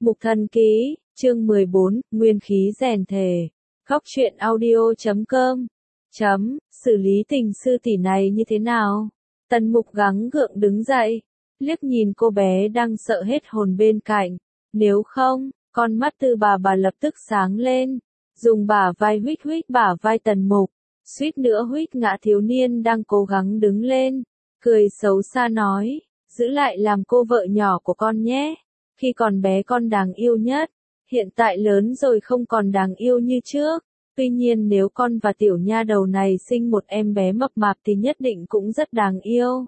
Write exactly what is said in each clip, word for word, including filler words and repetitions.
Mục Thần Ký, chương mười bốn, Nguyên khí rèn thể. Góc truyện audio chấm com. Chấm, xử lý tình sư tỷ này như thế nào? Tần Mục gắng gượng đứng dậy, liếc nhìn cô bé đang sợ hết hồn bên cạnh. Nếu không, con mắt Tư bà bà lập tức sáng lên, dùng bả vai huých huých bả vai Tần Mục, suýt nữa huých ngã thiếu niên đang cố gắng đứng lên, cười xấu xa nói, giữ lại làm cô vợ nhỏ của con nhé. Khi còn bé con đáng yêu nhất, hiện tại lớn rồi không còn đáng yêu như trước. Tuy nhiên nếu con và tiểu nha đầu này sinh một em bé mập mạp thì nhất định cũng rất đáng yêu.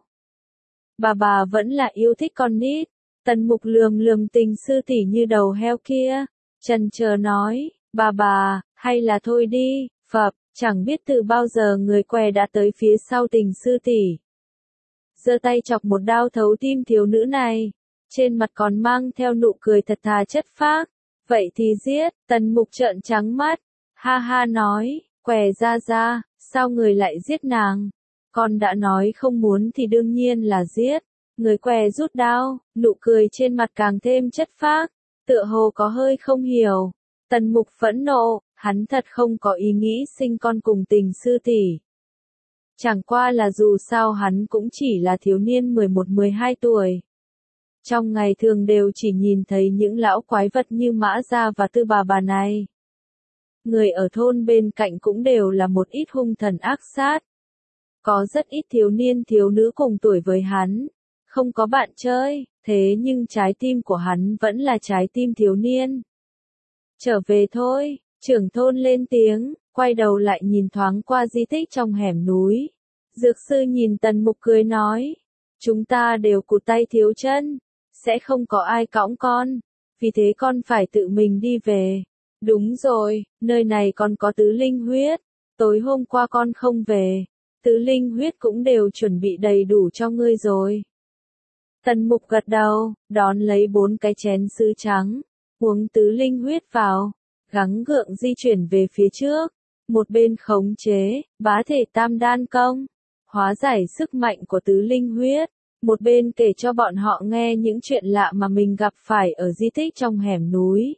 Bà bà vẫn là yêu thích con nít. Tần Mục lườm lườm tình sư tỷ như đầu heo kia, chần chờ nói, bà bà, hay là thôi đi, phập, chẳng biết từ bao giờ người què đã tới phía sau tình sư tỷ. Giơ tay chọc một đao thấu tim thiếu nữ này, trên mặt còn mang theo nụ cười thật thà chất phác. Vậy thì giết, Tần Mục trợn trắng mắt, ha ha nói, què ra ra, sao người lại giết nàng? Con đã nói không muốn thì đương nhiên là giết. Người què rút đao, nụ cười trên mặt càng thêm chất phác, tựa hồ có hơi không hiểu. Tần Mục phẫn nộ, hắn thật không có ý nghĩ sinh con cùng tình sư tỷ. Chẳng qua là dù sao hắn cũng chỉ là thiếu niên mười một mười hai tuổi. Trong ngày thường đều chỉ nhìn thấy những lão quái vật như Mã Gia và Tư bà bà này. Người ở thôn bên cạnh cũng đều là một ít hung thần ác sát. Có rất ít thiếu niên thiếu nữ cùng tuổi với hắn, không có bạn chơi, thế nhưng trái tim của hắn vẫn là trái tim thiếu niên. Trở về thôi, trưởng thôn lên tiếng, quay đầu lại nhìn thoáng qua di tích trong hẻm núi. Dược sư nhìn Tần Mục cười nói, chúng ta đều cụt tay thiếu chân, sẽ không có ai cõng con, vì thế con phải tự mình đi về. Đúng rồi, nơi này còn có tứ linh huyết, tối hôm qua con không về, tứ linh huyết cũng đều chuẩn bị đầy đủ cho ngươi rồi. Tần Mục gật đầu, đón lấy bốn cái chén sứ trắng, uống tứ linh huyết vào, gắng gượng di chuyển về phía trước, một bên khống chế, bá thể tam đan công, hóa giải sức mạnh của tứ linh huyết, một bên kể cho bọn họ nghe những chuyện lạ mà mình gặp phải ở di tích trong hẻm núi.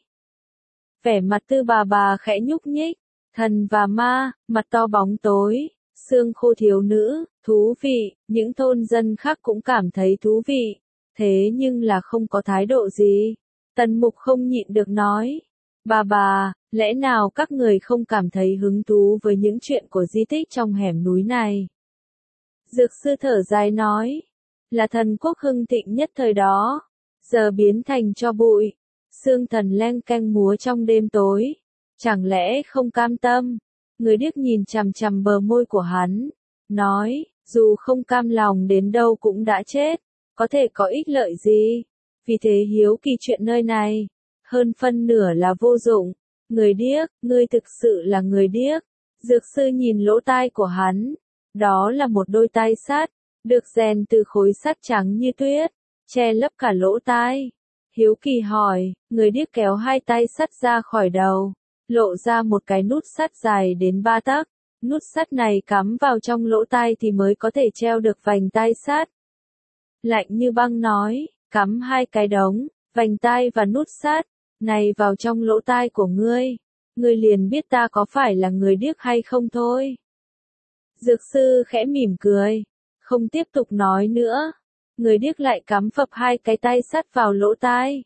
Vẻ mặt Tư bà bà khẽ nhúc nhích, thần và ma, mặt to bóng tối, xương khô thiếu nữ, thú vị, những thôn dân khác cũng cảm thấy thú vị, thế nhưng là không có thái độ gì. Tần Mục không nhịn được nói, bà bà, lẽ nào các người không cảm thấy hứng thú với những chuyện của di tích trong hẻm núi này? Dược sư thở dài nói, là thần quốc hưng thịnh nhất thời đó, giờ biến thành tro bụi, xương thần leng keng múa trong đêm tối, chẳng lẽ không cam tâm? Người điếc nhìn chằm chằm bờ môi của hắn, nói, dù không cam lòng đến đâu cũng đã chết, có thể có ích lợi gì? Vì thế hiếu kỳ chuyện nơi này, hơn phân nửa là vô dụng. Người điếc, ngươi thực sự là người điếc. Dược sư nhìn lỗ tai của hắn, đó là một đôi tai sắt, được rèn từ khối sắt trắng như tuyết, che lấp cả lỗ tai. Hiếu kỳ hỏi, người điếc kéo hai tay sắt ra khỏi đầu, lộ ra một cái nút sắt dài đến ba tấc. Nút sắt này cắm vào trong lỗ tai thì mới có thể treo được vành tai sắt. Lạnh như băng nói, cắm hai cái đống, vành tai và nút sắt này vào trong lỗ tai của ngươi, ngươi liền biết ta có phải là người điếc hay không thôi. Dược sư khẽ mỉm cười, không tiếp tục nói nữa. Người điếc lại cắm phập hai cái tay sắt vào lỗ tai.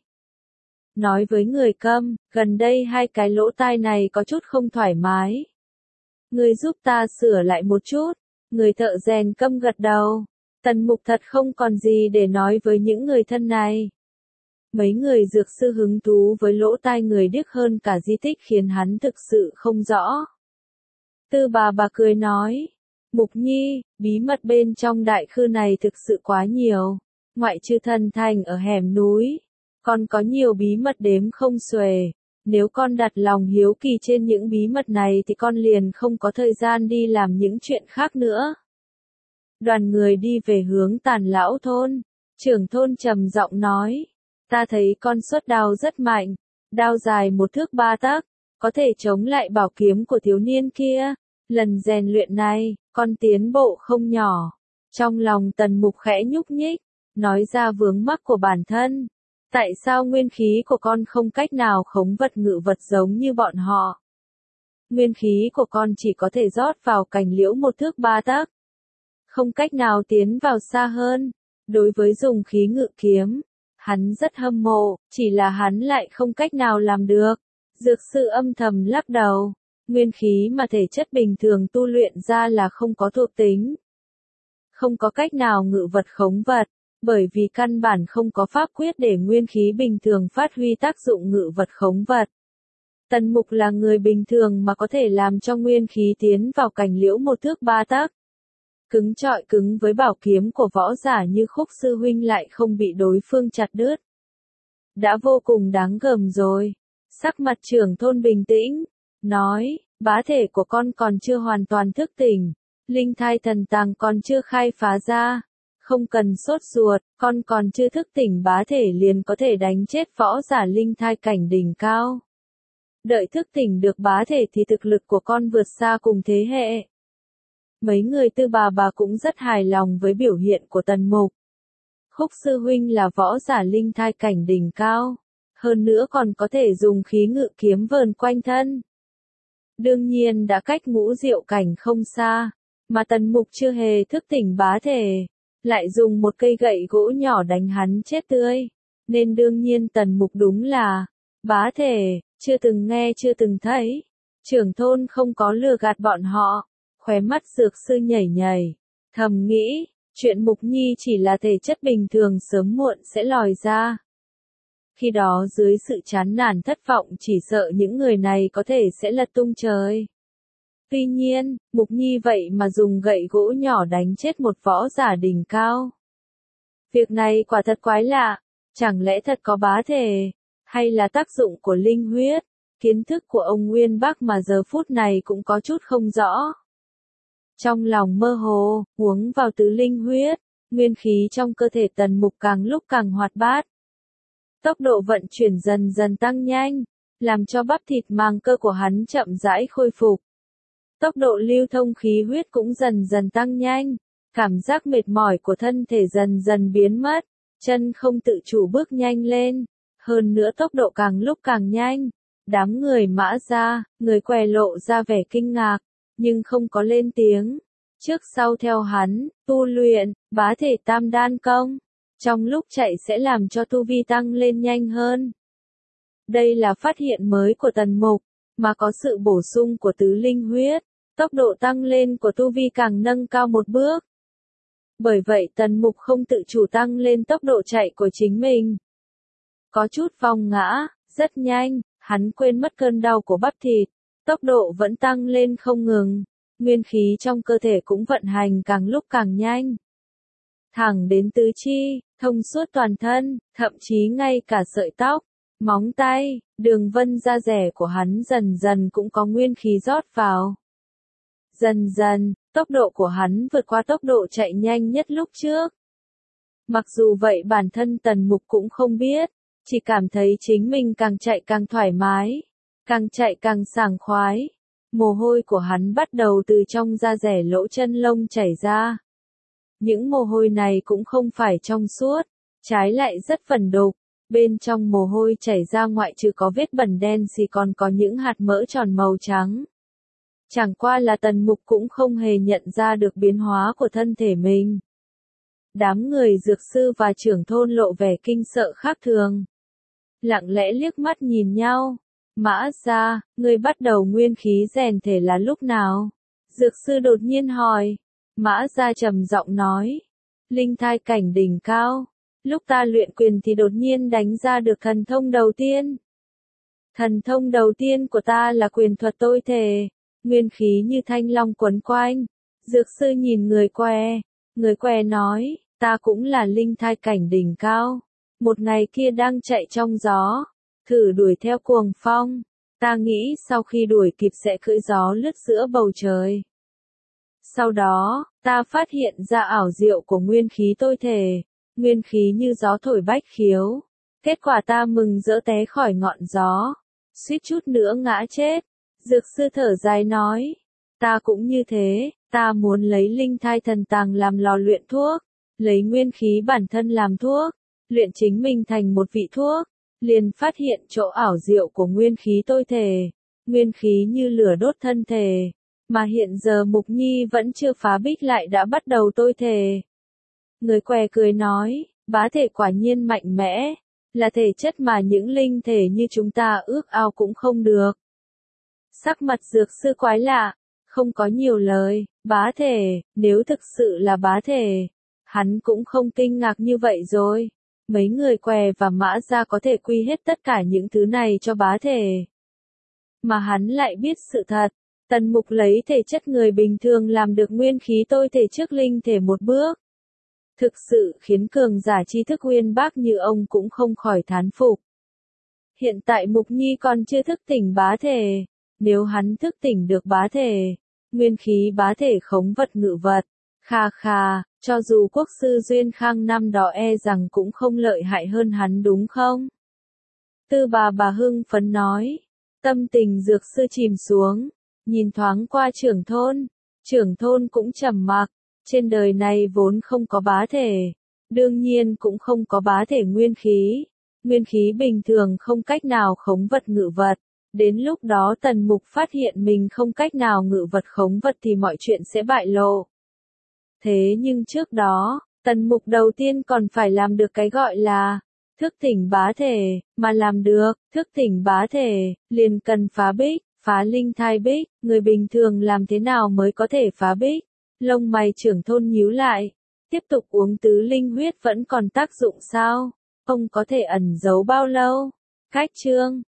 Nói với người câm, gần đây hai cái lỗ tai này có chút không thoải mái. Ngươi giúp ta sửa lại một chút. Người thợ rèn câm gật đầu. Tần Mục thật không còn gì để nói với những người thân này. Mấy người dược sư hứng thú với lỗ tai người điếc hơn cả di tích khiến hắn thực sự không rõ. Tư bà bà cười nói, Mục Nhi, bí mật bên trong đại khư này thực sự quá nhiều, ngoại trừ thần thành ở hẻm núi, còn có nhiều bí mật đếm không xuể. Nếu con đặt lòng hiếu kỳ trên những bí mật này thì con liền không có thời gian đi làm những chuyện khác nữa. Đoàn người đi về hướng Tàn Lão thôn, trưởng thôn trầm giọng nói, ta thấy con xuất đao rất mạnh, đao dài một thước ba tấc, có thể chống lại bảo kiếm của thiếu niên kia. Lần rèn luyện này, con tiến bộ không nhỏ. Trong lòng Tần Mục khẽ nhúc nhích, nói ra vướng mắc của bản thân. Tại sao nguyên khí của con không cách nào khống vật ngự vật giống như bọn họ? Nguyên khí của con chỉ có thể rót vào cành liễu một thước ba tấc, không cách nào tiến vào xa hơn. Đối với dùng khí ngự kiếm, hắn rất hâm mộ, chỉ là hắn lại không cách nào làm được. Dược sư âm thầm lắc đầu, nguyên khí mà thể chất bình thường tu luyện ra là không có thuộc tính, không có cách nào ngự vật khống vật, bởi vì căn bản không có pháp quyết để nguyên khí bình thường phát huy tác dụng ngự vật khống vật. Tần Mục là người bình thường mà có thể làm cho nguyên khí tiến vào cành liễu một thước ba tấc. Cứng trọi cứng với bảo kiếm của võ giả như Khúc sư huynh lại không bị đối phương chặt đứt. Đã vô cùng đáng gờm rồi. Sắc mặt trưởng thôn bình tĩnh, nói, bá thể của con còn chưa hoàn toàn thức tỉnh, linh thai thần tàng còn chưa khai phá ra. Không cần sốt ruột, con còn chưa thức tỉnh bá thể liền có thể đánh chết võ giả linh thai cảnh đỉnh cao. Đợi thức tỉnh được bá thể thì thực lực của con vượt xa cùng thế hệ. Mấy người Tư bà bà cũng rất hài lòng với biểu hiện của Tần Mục. Khúc sư huynh là võ giả linh thai cảnh đỉnh cao, hơn nữa còn có thể dùng khí ngự kiếm vờn quanh thân. Đương nhiên đã cách ngũ diệu cảnh không xa, mà Tần Mục chưa hề thức tỉnh bá thể, lại dùng một cây gậy gỗ nhỏ đánh hắn chết tươi, nên đương nhiên Tần Mục đúng là bá thể, chưa từng nghe chưa từng thấy. Trưởng thôn không có lừa gạt bọn họ, khóe mắt dược sư nhảy nhảy, thầm nghĩ, chuyện Mục Nhi chỉ là thể chất bình thường sớm muộn sẽ lòi ra. Khi đó dưới sự chán nản thất vọng chỉ sợ những người này có thể sẽ lật tung trời. Tuy nhiên, Mục Nhi vậy mà dùng gậy gỗ nhỏ đánh chết một võ giả đỉnh cao. Việc này quả thật quái lạ, chẳng lẽ thật có bá thể, hay là tác dụng của linh huyết? Kiến thức của ông Nguyên Bắc mà giờ phút này cũng có chút không rõ. Trong lòng mơ hồ, uống vào tứ linh huyết, nguyên khí trong cơ thể Tần Mục càng lúc càng hoạt bát. Tốc độ vận chuyển dần dần tăng nhanh, làm cho bắp thịt màng cơ của hắn chậm rãi khôi phục. Tốc độ lưu thông khí huyết cũng dần dần tăng nhanh, cảm giác mệt mỏi của thân thể dần dần biến mất, chân không tự chủ bước nhanh lên, hơn nữa tốc độ càng lúc càng nhanh. Đám người Mã gia, người què lộ ra vẻ kinh ngạc, nhưng không có lên tiếng. Trước sau theo hắn, tu luyện, bá thể tam đan công, trong lúc chạy sẽ làm cho tu vi tăng lên nhanh hơn. Đây là phát hiện mới của Tần Mục, mà có sự bổ sung của tứ linh huyết, tốc độ tăng lên của tu vi càng nâng cao một bước. Bởi vậy Tần Mục không tự chủ tăng lên tốc độ chạy của chính mình. Có chút vòng ngã, rất nhanh, hắn quên mất cơn đau của bắp thịt, tốc độ vẫn tăng lên không ngừng, nguyên khí trong cơ thể cũng vận hành càng lúc càng nhanh. Thẳng đến tứ chi, thông suốt toàn thân, thậm chí ngay cả sợi tóc, móng tay, đường vân da dẻ của hắn dần dần cũng có nguyên khí rót vào. Dần dần, tốc độ của hắn vượt qua tốc độ chạy nhanh nhất lúc trước. Mặc dù vậy bản thân Tần Mục cũng không biết, chỉ cảm thấy chính mình càng chạy càng thoải mái, càng chạy càng sảng khoái. Mồ hôi của hắn bắt đầu từ trong da dẻ lỗ chân lông chảy ra. Những mồ hôi này cũng không phải trong suốt, trái lại rất vẩn đục. Bên trong mồ hôi chảy ra ngoại trừ có vết bẩn đen thì còn có những hạt mỡ tròn màu trắng. Chẳng qua là Tần Mục cũng không hề nhận ra được biến hóa của thân thể mình. Đám người dược sư và trưởng thôn lộ vẻ kinh sợ khác thường. Lặng lẽ liếc mắt nhìn nhau. Mã gia, ngươi bắt đầu nguyên khí rèn thể là lúc nào? Dược sư đột nhiên hỏi. Mã gia trầm giọng nói. Linh thai cảnh đỉnh cao. Lúc ta luyện quyền thì đột nhiên đánh ra được thần thông đầu tiên. Thần thông đầu tiên của ta là quyền thuật tôi thể. Nguyên khí như thanh long quấn quanh. Dược sư nhìn người què. Người què nói, ta cũng là linh thai cảnh đỉnh cao. Một ngày kia đang chạy trong gió. Thử đuổi theo cuồng phong. Ta nghĩ sau khi đuổi kịp sẽ cưỡi gió lướt giữa bầu trời. Sau đó, ta phát hiện ra ảo diệu của nguyên khí tôi thể. Nguyên khí như gió thổi bách khiếu. Kết quả ta mừng rỡ té khỏi ngọn gió. Suýt chút nữa ngã chết. Dược sư thở dài nói. Ta cũng như thế, ta muốn lấy linh thai thần tàng làm lò luyện thuốc. Lấy nguyên khí bản thân làm thuốc. luyện chính mình thành một vị thuốc, liền phát hiện chỗ ảo diệu của nguyên khí tôi thể. Nguyên khí như lửa đốt thân thể, mà hiện giờ Mục Nhi vẫn chưa phá bích lại đã bắt đầu tôi thể. Người què cười nói, bá thể quả nhiên mạnh mẽ, là thể chất mà những linh thể như chúng ta ước ao cũng không được. Sắc mặt dược sư quái lạ, không có nhiều lời, bá thể, nếu thực sự là bá thể, hắn cũng không kinh ngạc như vậy rồi. Mấy người què và mã gia có thể quy hết tất cả những thứ này cho bá thể. Mà hắn lại biết sự thật, Tần Mục lấy thể chất người bình thường làm được nguyên khí tôi thể trước linh thể một bước. Thực sự khiến cường giả tri thức uyên bác như ông cũng không khỏi thán phục. Hiện tại Mục Nhi còn chưa thức tỉnh bá thể, nếu hắn thức tỉnh được bá thể, nguyên khí bá thể khống vật ngự vật, kha kha, cho dù quốc sư Duyên Khang năm đó e rằng cũng không lợi hại hơn hắn đúng không? Tư bà bà hưng phấn nói, tâm tình dược sư chìm xuống, nhìn thoáng qua trưởng thôn, trưởng thôn cũng trầm mặc, trên đời này vốn không có bá thể, đương nhiên cũng không có bá thể nguyên khí, nguyên khí bình thường không cách nào khống vật ngự vật, đến lúc đó Tần Mục phát hiện mình không cách nào ngự vật khống vật thì mọi chuyện sẽ bại lộ. Thế nhưng trước đó, Tần Mục đầu tiên còn phải làm được cái gọi là thức tỉnh bá thể, mà làm được thức tỉnh bá thể, liền cần phá bích, phá linh thai bích, người bình thường làm thế nào mới có thể phá bích? Lông mày trưởng thôn nhíu lại, tiếp tục uống tứ linh huyết vẫn còn tác dụng sao? Ông có thể ẩn giấu bao lâu? Cách chương